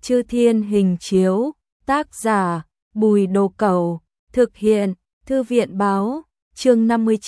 Chư Thiên Hình Chiếu, tác giả, Bùi Đồ Cẩu, thực hiện, Thư viện Báo, chương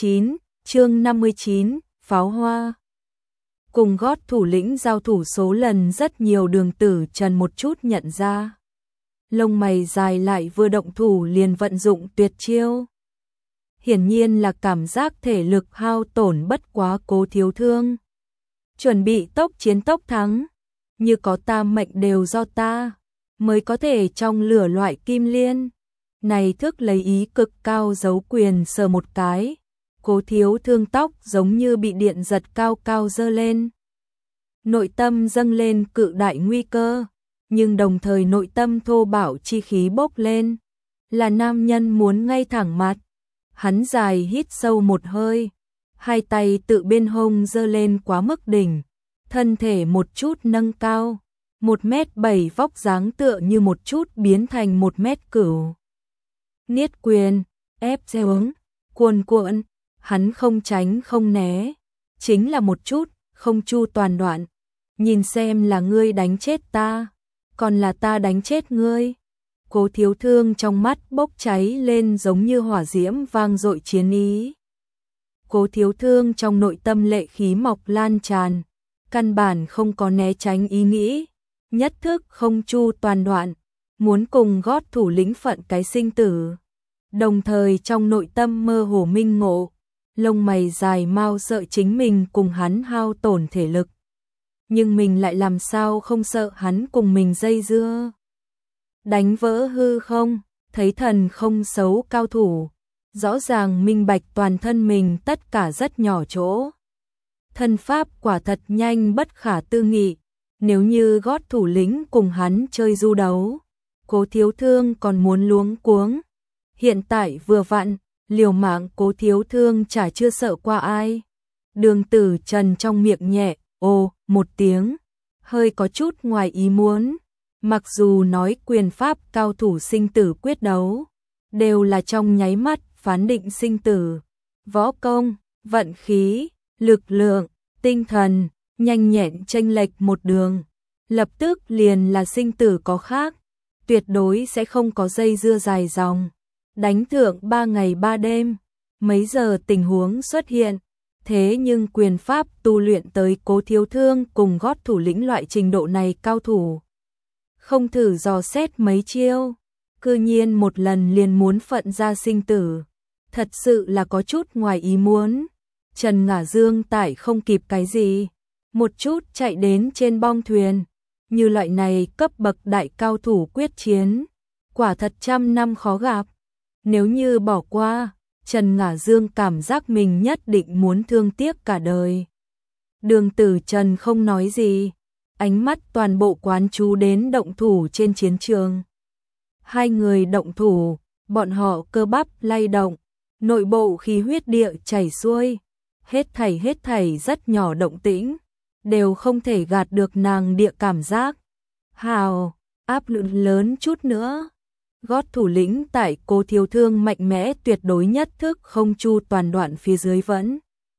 59, Pháo Hoa. Cùng gót thủ lĩnh giao thủ số lần rất nhiều, Đường Tử Trần một chút nhận ra. Lông mày dài lại vừa động thủ liền vận dụng tuyệt chiêu. Hiển nhiên là cảm giác thể lực hao tổn, bất quá Cố Thiếu Thương chuẩn bị tốc chiến tốc thắng, như có ta mệnh đều do ta, mới có thể trong lửa loại kim liên. Này thức lấy ý cực cao giấu quyền sờ một cái, Cố Thiếu Thương tóc giống như bị điện giật cao cao dơ lên. Nội tâm dâng lên cự đại nguy cơ, nhưng đồng thời nội tâm thô bạo chi khí bốc lên, là nam nhân muốn ngay thẳng mặt. Hắn dài hít sâu một hơi, hai tay tự bên hông dơ lên quá mức đỉnh, thân thể một chút nâng cao, 1m7 vóc dáng tựa như một chút biến thành 1m9. Niết quyền, ép xuống, cuồn cuộn, hắn không tránh không né, chính là một chút, không chu toàn đoạn. Nhìn xem là ngươi đánh chết ta, còn là ta đánh chết ngươi. Cố Thiếu Thương trong mắt bốc cháy lên giống như hỏa diễm vang dội chiến ý. Cố Thiếu Thương trong nội tâm lệ khí mọc lan tràn, căn bản không có né tránh ý nghĩ, nhất thức không chu toàn đoạn, muốn cùng gót thủ lĩnh phận cái sinh tử. Đồng thời trong nội tâm mơ hồ minh ngộ, lông mày dài mau sợ chính mình cùng hắn hao tổn thể lực. Nhưng mình lại làm sao không sợ hắn cùng mình dây dưa. Đánh vỡ hư không, thấy thần không xấu cao thủ, rõ ràng minh bạch toàn thân mình tất cả rất nhỏ chỗ. Thân pháp quả thật nhanh bất khả tư nghị, nếu như gót thủ lĩnh cùng hắn chơi du đấu, Cố Thiếu Thương còn muốn luống cuống. Hiện tại vừa vặn, liều mạng Cố Thiếu Thương chả chưa sợ qua ai. Đường Tử Trần trong miệng nhẹ, ồ, một tiếng, hơi có chút ngoài ý muốn. Mặc dù nói quyền pháp cao thủ sinh tử quyết đấu, đều là trong nháy mắt phán định sinh tử. Võ công, vận khí, lực lượng, tinh thần, nhanh nhẹn chênh lệch một đường. Lập tức liền là sinh tử có khác, tuyệt đối sẽ không có dây dưa dài dòng. Đánh thượng 3 ngày 3 đêm, mấy giờ tình huống xuất hiện. Thế nhưng quyền pháp tu luyện tới Cố Thiếu Thương cùng gót thủ lĩnh loại trình độ này cao thủ. Không thử dò xét mấy chiêu, cư nhiên một lần liền muốn phận ra sinh tử. Thật sự là có chút ngoài ý muốn. Trần Ngả Dương tải không kịp cái gì, một chút chạy đến trên bong thuyền. Như loại này cấp bậc đại cao thủ quyết chiến, quả thật trăm năm khó gặp. Nếu như bỏ qua, Trần Ngả Dương cảm giác mình nhất định muốn thương tiếc cả đời. Đường Tử Trần không nói gì, ánh mắt toàn bộ quán chú đến động thủ trên chiến trường. Hai người động thủ, bọn họ cơ bắp lay động, nội bộ khí huyết địa chảy xuôi, hết thảy rất nhỏ động tĩnh, đều không thể gạt được nàng địa cảm giác. Hào, áp lực lớn chút nữa. Gót thủ lĩnh tại Cố Thiếu Thương mạnh mẽ tuyệt đối nhất thức không chu toàn đoạn phía dưới vẫn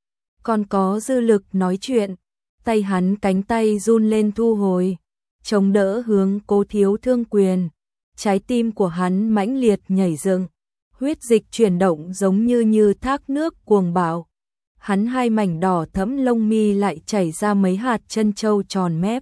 còn có dư lực nói chuyện, tay hắn cánh tay run lên thu hồi, chống đỡ hướng Cố Thiếu Thương quyền, trái tim của hắn mãnh liệt nhảy dựng, huyết dịch chuyển động giống như thác nước cuồng bạo. Hắn hai mảnh đỏ thẫm lông mi lại chảy ra mấy hạt chân châu tròn mép,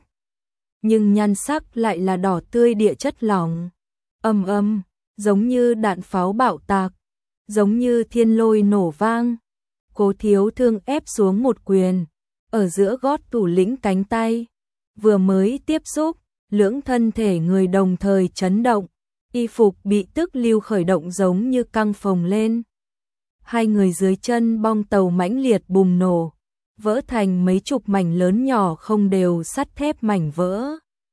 nhưng nhan sắc lại là đỏ tươi địa chất lỏng. Ầm ầm, giống như đạn pháo bạo tạc, giống như thiên lôi nổ vang. Cố Thiếu Thương ép xuống một quyền, ở giữa gót thủ lĩnh cánh tay, vừa mới tiếp xúc, lưỡng thân thể người đồng thời chấn động, y phục bị tức lưu khởi động giống như căng phồng lên. Hai người dưới chân bong tàu mãnh liệt bùng nổ, vỡ thành mấy chục mảnh lớn nhỏ không đều sắt thép mảnh vỡ.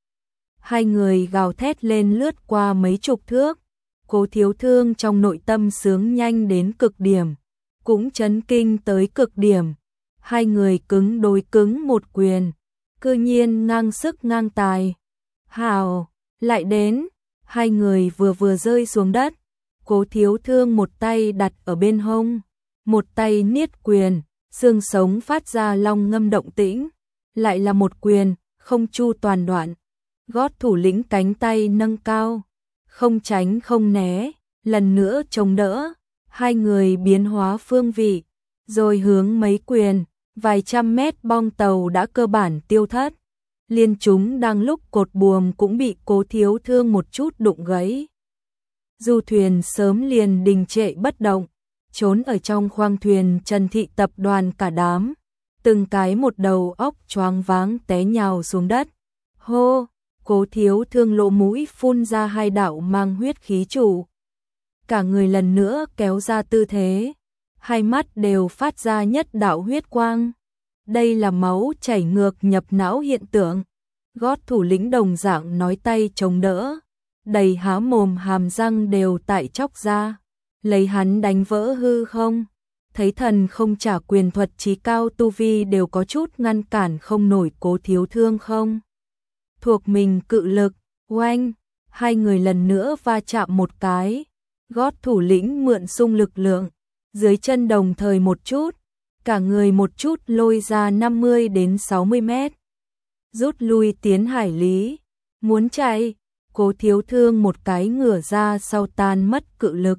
Hai người gào thét lên lướt qua mấy chục thước, Cố Thiếu Thương trong nội tâm sướng nhanh đến cực điểm, cũng chấn kinh tới cực điểm. Hai người cứng đối cứng một quyền, cư nhiên ngang sức ngang tài. Hào, lại đến, hai người vừa rơi xuống đất, Cố Thiếu Thương một tay đặt ở bên hông, một tay niết quyền, xương sống phát ra long ngâm động tĩnh, lại là một quyền, không chu toàn đoạn. Gót thủ lĩnh cánh tay nâng cao, không tránh không né, lần nữa chống đỡ, hai người biến hóa phương vị, rồi hướng mấy quyền, vài trăm mét bong tàu đã cơ bản tiêu thất. Liên chúng đang lúc cột buồm cũng bị Cố Thiếu Thương một chút đụng gãy. Du thuyền sớm liền đình trệ bất động, trốn ở trong khoang thuyền Trần Thị tập đoàn cả đám, từng cái một đầu óc choáng váng té nhào xuống đất. Hô, Cố Thiếu Thương lỗ mũi phun ra hai đạo mang huyết khí trụ. Cả người lần nữa kéo ra tư thế, hai mắt đều phát ra nhất đạo huyết quang. Đây là máu chảy ngược nhập não hiện tượng. Gót thủ lĩnh đồng dạng nói tay chống đỡ, đầy há mồm hàm răng đều tại chóc ra, lấy hắn đánh vỡ hư không. Thấy thần không trả quyền thuật trí cao tu vi đều có chút ngăn cản không nổi Cố Thiếu Thương không. Thuộc mình cự lực, oanh, hai người lần nữa va chạm một cái. Gót thủ lĩnh mượn xung lực lượng, dưới chân đồng thời một chút, cả người một chút lôi ra 50 đến 60 mét. Rút lui tiến hải lý, muốn chạy, Cố Thiếu Thương một cái ngửa ra sau tan mất cự lực.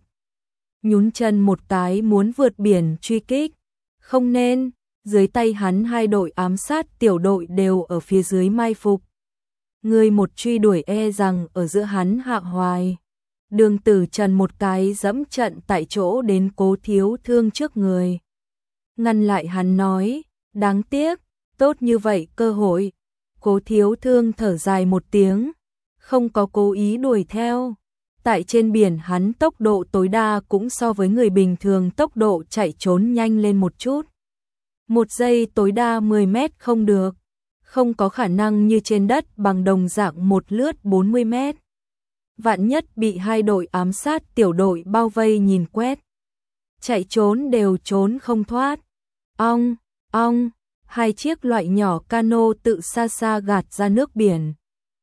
Nhún chân một cái muốn vượt biển truy kích, không nên, dưới tay hắn hai đội ám sát tiểu đội đều ở phía dưới mai phục. Người một truy đuổi e rằng ở giữa hắn hạ hoài. Đường Tử Trần một cái dẫm trận tại chỗ đến Cố Thiếu Thương trước người. Ngăn lại hắn nói, đáng tiếc, tốt như vậy cơ hội. Cố Thiếu Thương thở dài một tiếng, không có cố ý đuổi theo. Tại trên biển hắn tốc độ tối đa cũng so với người bình thường tốc độ chạy trốn nhanh lên một chút. Một giây tối đa 10 mét không được, không có khả năng như trên đất bằng đồng dạng một lướt 40 mét. Vạn nhất bị hai đội ám sát tiểu đội bao vây nhìn quét. Chạy trốn đều trốn không thoát. Ong, ong, hai chiếc loại nhỏ cano tự xa xa gạt ra nước biển.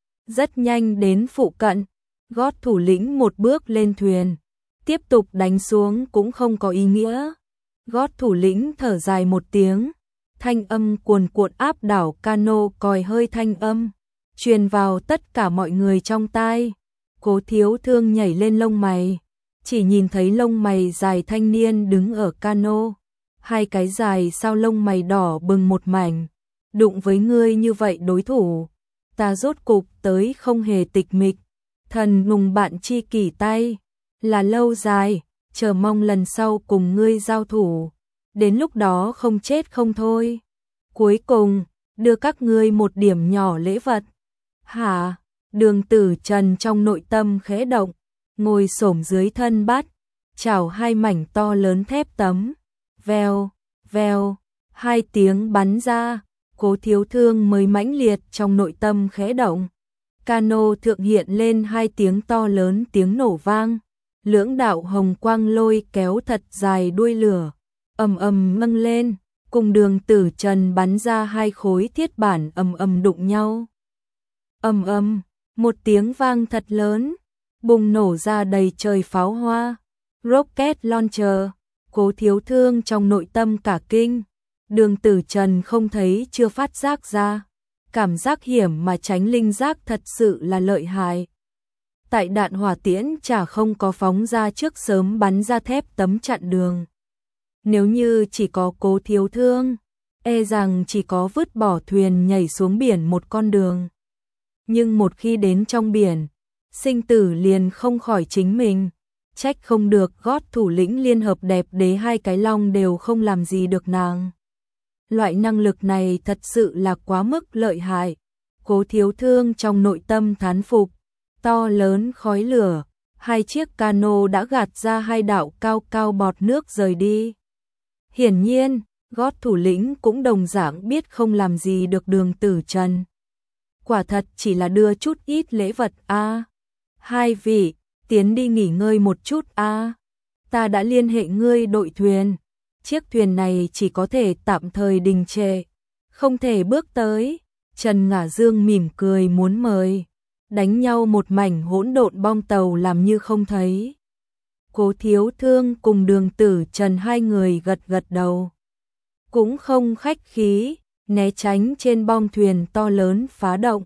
Rất nhanh đến phụ cận, gót thủ lĩnh một bước lên thuyền. Tiếp tục đánh xuống cũng không có ý nghĩa. Gót thủ lĩnh thở dài một tiếng. Thanh âm cuồn cuộn áp đảo cano còi hơi thanh âm, truyền vào tất cả mọi người trong tai. Cố Thiếu Thương nhảy lên lông mày, chỉ nhìn thấy lông mày dài thanh niên đứng ở cano, hai cái dài sao lông mày đỏ bừng một mảnh. Đụng với ngươi như vậy đối thủ, ta rốt cục tới không hề tịch mịch. Thần ngùng bạn chi kỷ tay, là lâu dài, chờ mong lần sau cùng ngươi giao thủ. Đến lúc đó không chết không thôi. Cuối cùng, đưa các ngươi một điểm nhỏ lễ vật. Hả? Đường Tử Trần trong nội tâm khẽ động, ngồi xổm dưới thân bắt, chảo hai mảnh to lớn thép tấm. Vèo, vèo, hai tiếng bắn ra, Cố Thiếu Thương mới mãnh liệt trong nội tâm khẽ động. Cano thượng hiện lên hai tiếng to lớn tiếng nổ vang, lưỡng đạo hồng quang lôi kéo thật dài đuôi lửa, ầm ầm nâng lên, cùng Đường Tử Trần bắn ra hai khối thiết bản ầm ầm đụng nhau. Ầm ầm, một tiếng vang thật lớn, bùng nổ ra đầy trời pháo hoa, rocket launcher. Cố Thiếu Thương trong nội tâm cả kinh, Đường Tử Trần không thấy chưa phát giác ra. Cảm giác hiểm mà tránh linh giác thật sự là lợi hại. Tại đạn hỏa tiễn chả không có phóng ra trước sớm bắn ra thép tấm chặn đường. Nếu như chỉ có Cố Thiếu Thương, e rằng chỉ có vứt bỏ thuyền nhảy xuống biển một con đường. Nhưng một khi đến trong biển, sinh tử liền không khỏi chính mình. Trách không được gót thủ lĩnh liên hợp đẹp đế hai cái long đều không làm gì được nàng. Loại năng lực này thật sự là quá mức lợi hại. Cố Thiếu Thương trong nội tâm thán phục. To lớn khói lửa, hai chiếc cano đã gạt ra hai đạo cao cao bọt nước rời đi. Hiển nhiên, gót thủ lĩnh cũng đồng dạng biết không làm gì được Đường Tử Trần. Quả thật chỉ là đưa chút ít lễ vật a. Hai vị, tiến đi nghỉ ngơi một chút a. Ta đã liên hệ ngươi đội thuyền. Chiếc thuyền này chỉ có thể tạm thời đình trệ, không thể bước tới. Trần Ngả Dương mỉm cười muốn mời. Đánh nhau một mảnh hỗn độn bong tàu làm như không thấy. Cố Thiếu Thương cùng Đường Tử Trần hai người gật gật đầu. Cũng không khách khí, né tránh trên bong thuyền to lớn phá động.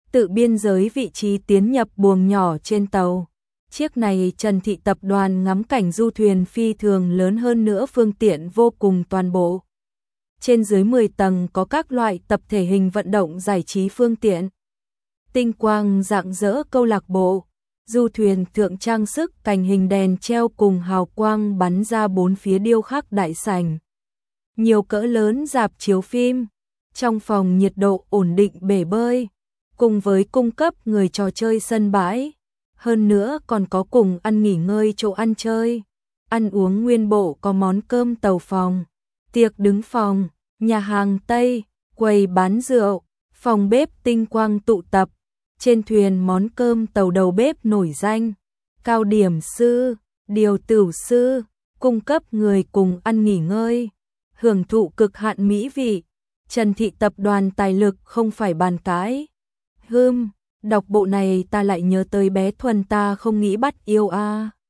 tự biên giới vị trí tiến nhập buồng nhỏ trên tàu. Chiếc này Trần Thị tập đoàn ngắm cảnh du thuyền phi thường lớn, hơn nữa phương tiện vô cùng toàn bộ. Trên dưới 10 tầng có các loại tập thể hình vận động giải trí phương tiện. Tinh quang rạng rỡ câu lạc bộ, du thuyền thượng trang sức cành hình đèn treo cùng hào quang bắn ra bốn phía, điêu khắc đại sảnh. Nhiều cỡ lớn rạp chiếu phim, trong phòng nhiệt độ ổn định bể bơi, cùng với cung cấp người trò chơi sân bãi. Hơn nữa còn có cùng ăn nghỉ ngơi chỗ ăn chơi, ăn uống nguyên bộ, có món cơm tàu phòng, tiệc đứng phòng, nhà hàng Tây, quầy bán rượu, phòng bếp tinh quang tụ tập. Trên thuyền món cơm tàu đầu bếp nổi danh, cao điểm sư, điều tửu sư, cung cấp người cùng ăn nghỉ ngơi, hưởng thụ cực hạn mỹ vị. Trần Thị tập đoàn tài lực không phải bàn cãi. Đọc bộ này ta lại nhớ tới bé Thuần, ta không nghĩ bắt yêu a.